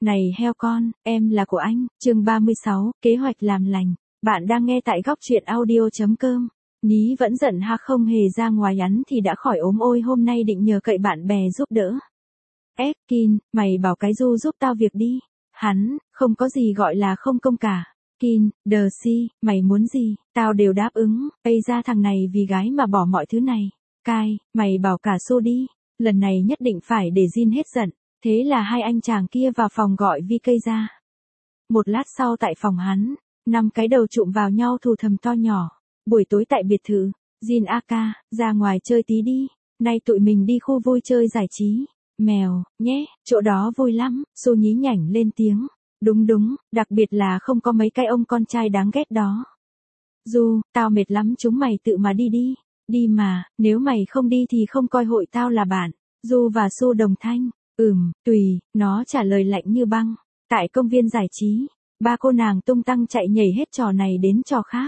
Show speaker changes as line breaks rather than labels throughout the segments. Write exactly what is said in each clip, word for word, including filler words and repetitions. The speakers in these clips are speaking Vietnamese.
Này heo con, em là của anh, chương ba mươi sáu, kế hoạch làm lành. Bạn đang nghe tại góc truyện audio chấm com. Ní vẫn giận ha, không hề ra ngoài nhắn thì đã khỏi ốm, ôi hôm nay định nhờ cậy bạn bè giúp đỡ. Ép, Kin, mày bảo cái Du giúp tao việc đi. Hắn, không có gì gọi là không công cả. Kin, đờ si, mày muốn gì, tao đều đáp ứng. Ây ra thằng này vì gái mà bỏ mọi thứ này. Kai, mày bảo cả Su đi. Lần này nhất định phải để Jin hết giận. Thế là hai anh chàng kia vào phòng gọi vi cây ra. Một lát sau tại phòng hắn, năm cái đầu chụm vào nhau thù thầm to nhỏ. Buổi tối tại biệt thự, Jin a ca, ra ngoài chơi tí đi, nay tụi mình đi khu vui chơi giải trí. Mèo, nhé, chỗ đó vui lắm, Su nhí nhảnh lên tiếng. Đúng đúng, đặc biệt là không có mấy cái ông con trai đáng ghét đó. Du, tao mệt lắm, chúng mày tự mà đi đi. Đi mà, nếu mày không đi thì không coi hội tao là bạn. Du và Su đồng thanh. Ừm, tùy, nó trả lời lạnh như băng. Tại công viên giải trí, ba cô nàng tung tăng chạy nhảy hết trò này đến trò khác.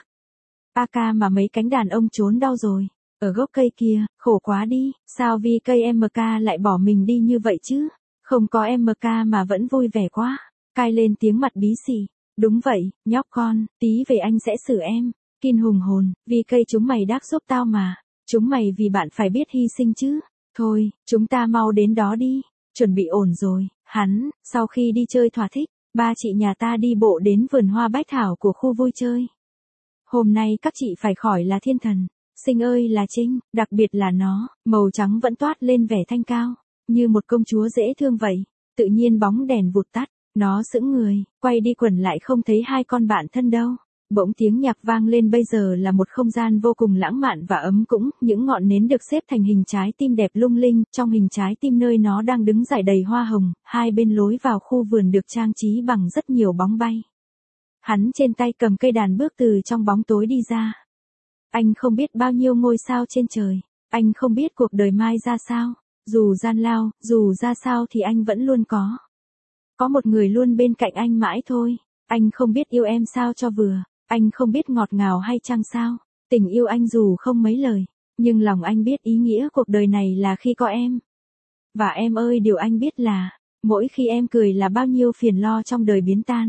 a ca mà mấy cánh đàn ông trốn đau rồi. Ở gốc cây kia, khổ quá đi, sao vì cây em ca lại bỏ mình đi như vậy chứ? Không có em ca mà vẫn vui vẻ quá. Cai lên tiếng mặt bí xì. Đúng vậy, nhóc con, tí về anh sẽ xử em. Kin hùng hồn, vì cây chúng mày đắc giúp tao mà. Chúng mày vì bạn phải biết hy sinh chứ. Thôi, chúng ta mau đến đó đi. Chuẩn bị ổn rồi, hắn, sau khi đi chơi thỏa thích, ba chị nhà ta đi bộ đến vườn hoa bách thảo của khu vui chơi. Hôm nay các chị phải khỏi là thiên thần, Sinh ơi là Trinh, đặc biệt là nó, màu trắng vẫn toát lên vẻ thanh cao, như một công chúa dễ thương vậy. Tự nhiên bóng đèn vụt tắt, nó sững người, quay đi quẩn lại không thấy hai con bạn thân đâu. Bỗng tiếng nhạc vang lên, bây giờ là một không gian vô cùng lãng mạn và ấm cúng, những ngọn nến được xếp thành hình trái tim đẹp lung linh, trong hình trái tim nơi nó đang đứng rải đầy hoa hồng, hai bên lối vào khu vườn được trang trí bằng rất nhiều bóng bay. Hắn trên tay cầm cây đàn bước từ trong bóng tối đi ra. Anh không biết bao nhiêu ngôi sao trên trời, anh không biết cuộc đời mai ra sao, dù gian lao, dù ra sao thì anh vẫn luôn có. Có một người luôn bên cạnh anh mãi thôi, anh không biết yêu em sao cho vừa. Anh không biết ngọt ngào hay chăng sao, tình yêu anh dù không mấy lời, nhưng lòng anh biết ý nghĩa cuộc đời này là khi có em. Và em ơi, điều anh biết là, mỗi khi em cười là bao nhiêu phiền lo trong đời biến tan.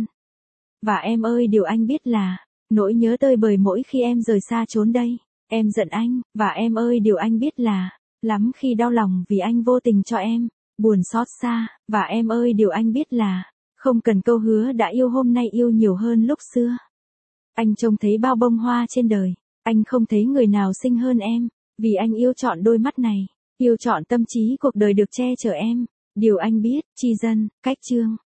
Và em ơi, điều anh biết là, nỗi nhớ tơi bời mỗi khi em rời xa chốn đây. Em giận anh, và em ơi, điều anh biết là, lắm khi đau lòng vì anh vô tình cho em, buồn xót xa. Và em ơi, điều anh biết là, không cần câu hứa đã yêu, hôm nay yêu nhiều hơn lúc xưa. Anh trông thấy bao bông hoa trên đời, anh không thấy người nào xinh hơn em, vì anh yêu trọn đôi mắt này, yêu trọn tâm trí cuộc đời được che chở em. Điều anh biết, tri dân, cách chương.